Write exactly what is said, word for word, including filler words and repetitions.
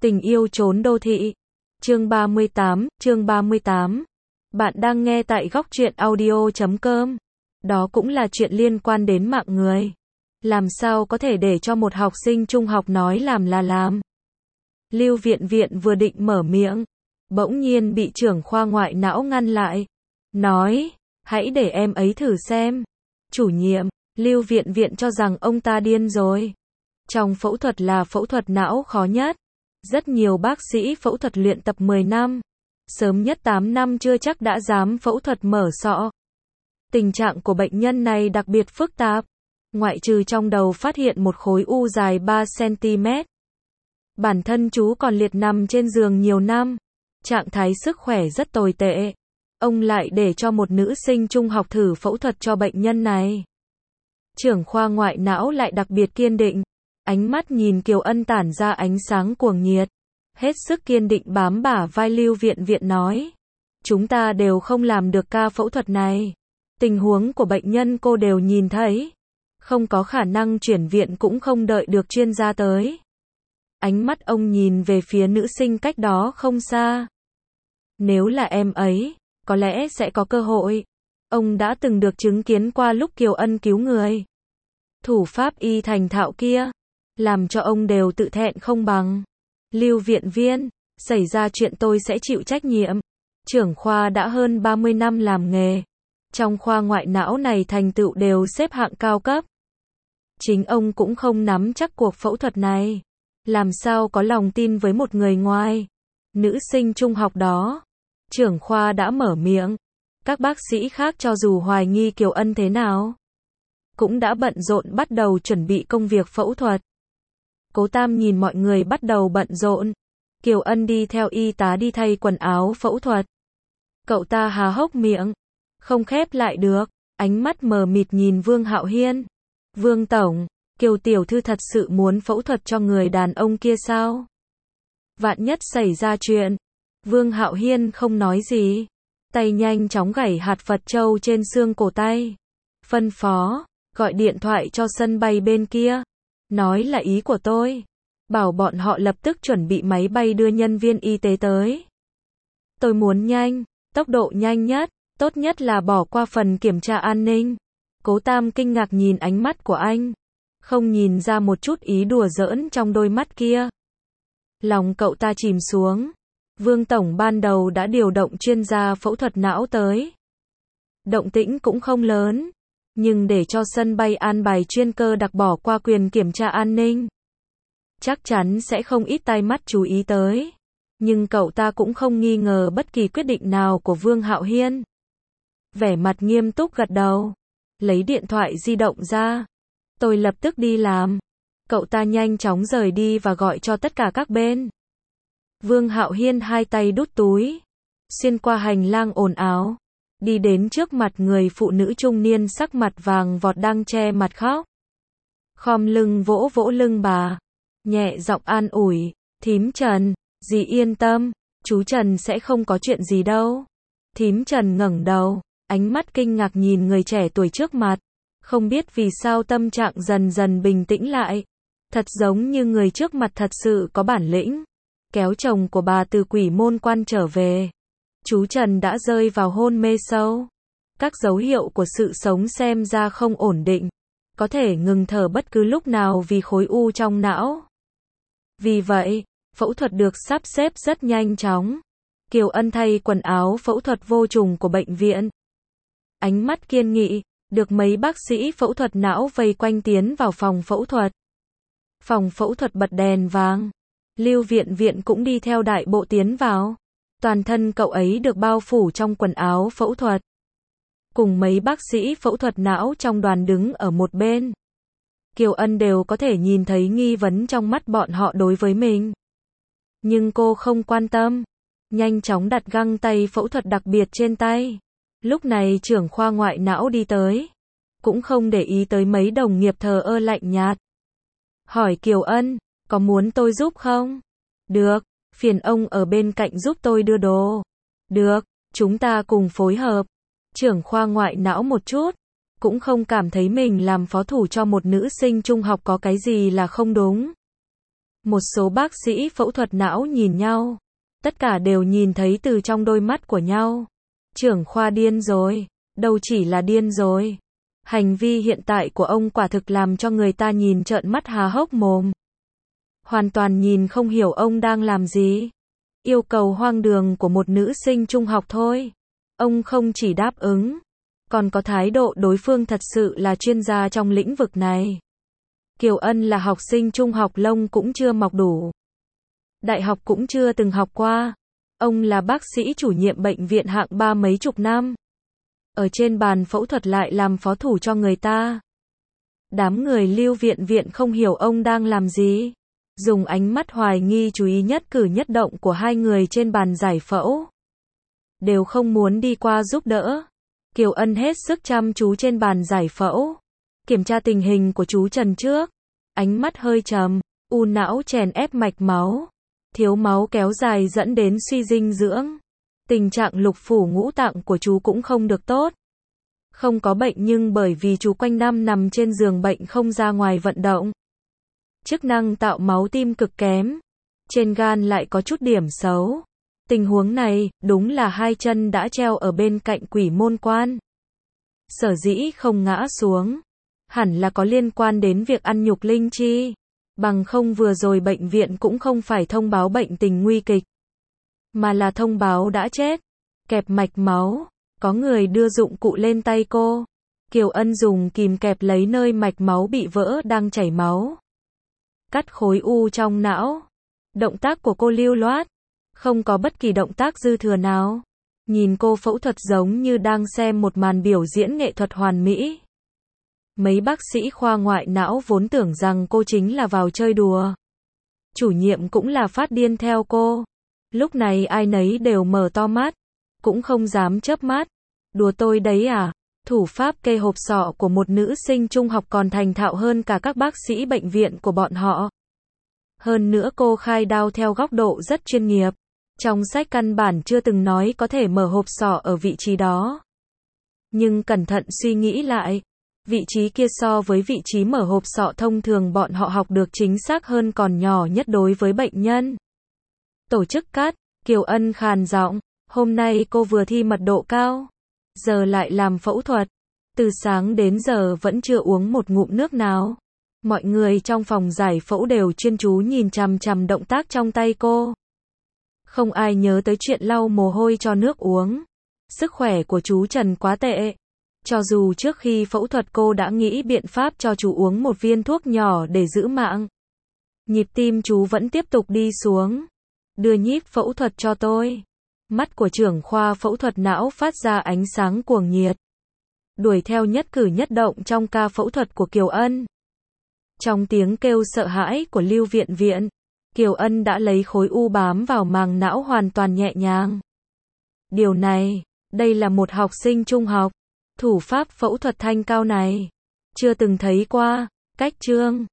Tình yêu trốn đô thị. Chương ba mươi tám, chương ba mươi tám. Bạn đang nghe tại góc truyện audio chấm com. Đó cũng là chuyện liên quan đến mạng người. Làm sao có thể để cho một học sinh trung học nói làm là làm. Lưu Viện Viện vừa định mở miệng, bỗng nhiên bị trưởng khoa ngoại não ngăn lại. Nói, hãy để em ấy thử xem. Chủ nhiệm, Lưu Viện Viện cho rằng ông ta điên rồi. Trong phẫu thuật là phẫu thuật não khó nhất. Rất nhiều bác sĩ phẫu thuật luyện tập mười năm. Sớm nhất tám năm chưa chắc đã dám phẫu thuật mở sọ. Tình trạng của bệnh nhân này đặc biệt phức tạp. Ngoại trừ trong đầu phát hiện một khối u dài ba xăng ti mét. Bản thân chú còn liệt nằm trên giường nhiều năm. Trạng thái sức khỏe rất tồi tệ. Ông lại để cho một nữ sinh trung học thử phẫu thuật cho bệnh nhân này. Trưởng khoa ngoại não lại đặc biệt kiên định. Ánh mắt nhìn Kiều Ân tản ra ánh sáng cuồng nhiệt. Hết sức kiên định bám bả vai Lưu Viện Viện nói. Chúng ta đều không làm được ca phẫu thuật này. Tình huống của bệnh nhân cô đều nhìn thấy. Không có khả năng chuyển viện cũng không đợi được chuyên gia tới. Ánh mắt ông nhìn về phía nữ sinh cách đó không xa. Nếu là em ấy, có lẽ sẽ có cơ hội. Ông đã từng được chứng kiến qua lúc Kiều Ân cứu người. Thủ pháp y thành thạo kia, làm cho ông đều tự thẹn không bằng. Lưu Viện Viên, xảy ra chuyện tôi sẽ chịu trách nhiệm. Trưởng khoa đã hơn ba mươi năm làm nghề. Trong khoa ngoại não này thành tựu đều xếp hạng cao cấp. Chính ông cũng không nắm chắc cuộc phẫu thuật này. Làm sao có lòng tin với một người ngoài. Nữ sinh trung học đó. Trưởng khoa đã mở miệng. Các bác sĩ khác cho dù hoài nghi Kiều Ân thế nào, cũng đã bận rộn bắt đầu chuẩn bị công việc phẫu thuật. Cố Tam nhìn mọi người bắt đầu bận rộn. Kiều Ân đi theo y tá đi thay quần áo phẫu thuật. Cậu ta há hốc miệng, không khép lại được, ánh mắt mờ mịt nhìn Vương Hạo Hiên. Vương Tổng, Kiều Tiểu Thư thật sự muốn phẫu thuật cho người đàn ông kia sao? Vạn nhất xảy ra chuyện. Vương Hạo Hiên không nói gì. Tay nhanh chóng gảy hạt Phật châu trên xương cổ tay. Phân phó, gọi điện thoại cho sân bay bên kia. Nói là ý của tôi. Bảo bọn họ lập tức chuẩn bị máy bay đưa nhân viên y tế tới. Tôi muốn nhanh, tốc độ nhanh nhất, tốt nhất là bỏ qua phần kiểm tra an ninh. Cố Tam kinh ngạc nhìn ánh mắt của anh. Không nhìn ra một chút ý đùa giỡn trong đôi mắt kia. Lòng cậu ta chìm xuống. Vương Tổng ban đầu đã điều động chuyên gia phẫu thuật não tới. Động tĩnh cũng không lớn. Nhưng để cho sân bay an bài chuyên cơ đặc bỏ qua quyền kiểm tra an ninh, chắc chắn sẽ không ít tai mắt chú ý tới. Nhưng cậu ta cũng không nghi ngờ bất kỳ quyết định nào của Vương Hạo Hiên. Vẻ mặt nghiêm túc gật đầu. Lấy điện thoại di động ra. Tôi lập tức đi làm. Cậu ta nhanh chóng rời đi và gọi cho tất cả các bên. Vương Hạo Hiên hai tay đút túi. Xuyên qua hành lang ồn ào. Đi đến trước mặt người phụ nữ trung niên sắc mặt vàng vọt đang che mặt khóc. Khom lưng vỗ vỗ lưng bà. Nhẹ giọng an ủi. Thím Trần, dì yên tâm. Chú Trần sẽ không có chuyện gì đâu. Thím Trần ngẩng đầu. Ánh mắt kinh ngạc nhìn người trẻ tuổi trước mặt. Không biết vì sao tâm trạng dần dần bình tĩnh lại. Thật giống như người trước mặt thật sự có bản lĩnh. Kéo chồng của bà từ quỷ môn quan trở về. Chú Trần đã rơi vào hôn mê sâu. Các dấu hiệu của sự sống xem ra không ổn định. Có thể ngừng thở bất cứ lúc nào vì khối u trong não. Vì vậy, phẫu thuật được sắp xếp rất nhanh chóng. Kiều Ân thay quần áo phẫu thuật vô trùng của bệnh viện. Ánh mắt kiên nghị, được mấy bác sĩ phẫu thuật não vây quanh tiến vào phòng phẫu thuật. Phòng phẫu thuật bật đèn vàng. Lưu Viện Viện cũng đi theo đại bộ tiến vào. Toàn thân cậu ấy được bao phủ trong quần áo phẫu thuật. Cùng mấy bác sĩ phẫu thuật não trong đoàn đứng ở một bên. Kiều Ân đều có thể nhìn thấy nghi vấn trong mắt bọn họ đối với mình. Nhưng cô không quan tâm. Nhanh chóng đặt găng tay phẫu thuật đặc biệt trên tay. Lúc này trưởng khoa ngoại não đi tới. Cũng không để ý tới mấy đồng nghiệp thờ ơ lạnh nhạt. Hỏi Kiều Ân, có muốn tôi giúp không? Được. Phiền ông ở bên cạnh giúp tôi đưa đồ. Được, chúng ta cùng phối hợp. Trưởng khoa ngoại não một chút. Cũng không cảm thấy mình làm phó thủ cho một nữ sinh trung học có cái gì là không đúng. Một số bác sĩ phẫu thuật não nhìn nhau. Tất cả đều nhìn thấy từ trong đôi mắt của nhau. Trưởng khoa điên rồi. Đâu chỉ là điên rồi. Hành vi hiện tại của ông quả thực làm cho người ta nhìn trợn mắt há hốc mồm. Hoàn toàn nhìn không hiểu ông đang làm gì. Yêu cầu hoang đường của một nữ sinh trung học thôi. Ông không chỉ đáp ứng, còn có thái độ đối phương thật sự là chuyên gia trong lĩnh vực này. Kiều Ân là học sinh trung học, lông cũng chưa mọc đủ. Đại học cũng chưa từng học qua. Ông là bác sĩ chủ nhiệm bệnh viện hạng ba mấy chục năm. Ở trên bàn phẫu thuật lại làm phó thủ cho người ta. Đám người Lưu Viện Viện không hiểu ông đang làm gì. Dùng ánh mắt hoài nghi chú ý nhất cử nhất động của hai người trên bàn giải phẫu. Đều không muốn đi qua giúp đỡ. Kiều Ân hết sức chăm chú trên bàn giải phẫu. Kiểm tra tình hình của chú Trần trước. Ánh mắt hơi trầm. U não chèn ép mạch máu. Thiếu máu kéo dài dẫn đến suy dinh dưỡng. Tình trạng lục phủ ngũ tạng của chú cũng không được tốt. Không có bệnh nhưng bởi vì chú quanh năm nằm trên giường bệnh không ra ngoài vận động. Chức năng tạo máu tim cực kém. Trên gan lại có chút điểm xấu. Tình huống này, đúng là hai chân đã treo ở bên cạnh quỷ môn quan. Sở dĩ không ngã xuống. Hẳn là có liên quan đến việc ăn nhục linh chi. Bằng không vừa rồi bệnh viện cũng không phải thông báo bệnh tình nguy kịch. Mà là thông báo đã chết. Kẹp mạch máu. Có người đưa dụng cụ lên tay cô. Kiều Ân dùng kìm kẹp lấy nơi mạch máu bị vỡ đang chảy máu. Cắt khối u trong não. Động tác của cô lưu loát. Không có bất kỳ động tác dư thừa nào. Nhìn cô phẫu thuật giống như đang xem một màn biểu diễn nghệ thuật hoàn mỹ. Mấy bác sĩ khoa ngoại não vốn tưởng rằng cô chính là vào chơi đùa. Chủ nhiệm cũng là phát điên theo cô. Lúc này ai nấy đều mở to mắt. Cũng không dám chớp mắt. Đùa tôi đấy à? Thủ pháp kê hộp sọ của một nữ sinh trung học còn thành thạo hơn cả các bác sĩ bệnh viện của bọn họ. Hơn nữa cô khai đao theo góc độ rất chuyên nghiệp. Trong sách căn bản chưa từng nói có thể mở hộp sọ ở vị trí đó. Nhưng cẩn thận suy nghĩ lại. Vị trí kia so với vị trí mở hộp sọ thông thường bọn họ học được chính xác hơn còn nhỏ nhất đối với bệnh nhân. Tổ chức cắt, Kiều Ân khàn giọng. Hôm nay cô vừa thi mật độ cao. Giờ lại làm phẫu thuật. Từ sáng đến giờ vẫn chưa uống một ngụm nước nào. Mọi người trong phòng giải phẫu đều chuyên chú nhìn chằm chằm động tác trong tay cô. Không ai nhớ tới chuyện lau mồ hôi cho nước uống. Sức khỏe của chú Trần quá tệ. Cho dù trước khi phẫu thuật cô đã nghĩ biện pháp cho chú uống một viên thuốc nhỏ để giữ mạng. Nhịp tim chú vẫn tiếp tục đi xuống. Đưa nhíp phẫu thuật cho tôi. Mắt của trưởng khoa phẫu thuật não phát ra ánh sáng cuồng nhiệt. Đuổi theo nhất cử nhất động trong ca phẫu thuật của Kiều Ân. Trong tiếng kêu sợ hãi của Lưu Viện Viện, Kiều Ân đã lấy khối u bám vào màng não hoàn toàn nhẹ nhàng. Điều này, đây là một học sinh trung học. Thủ pháp phẫu thuật thanh cao này. Chưa từng thấy qua. Cách trương.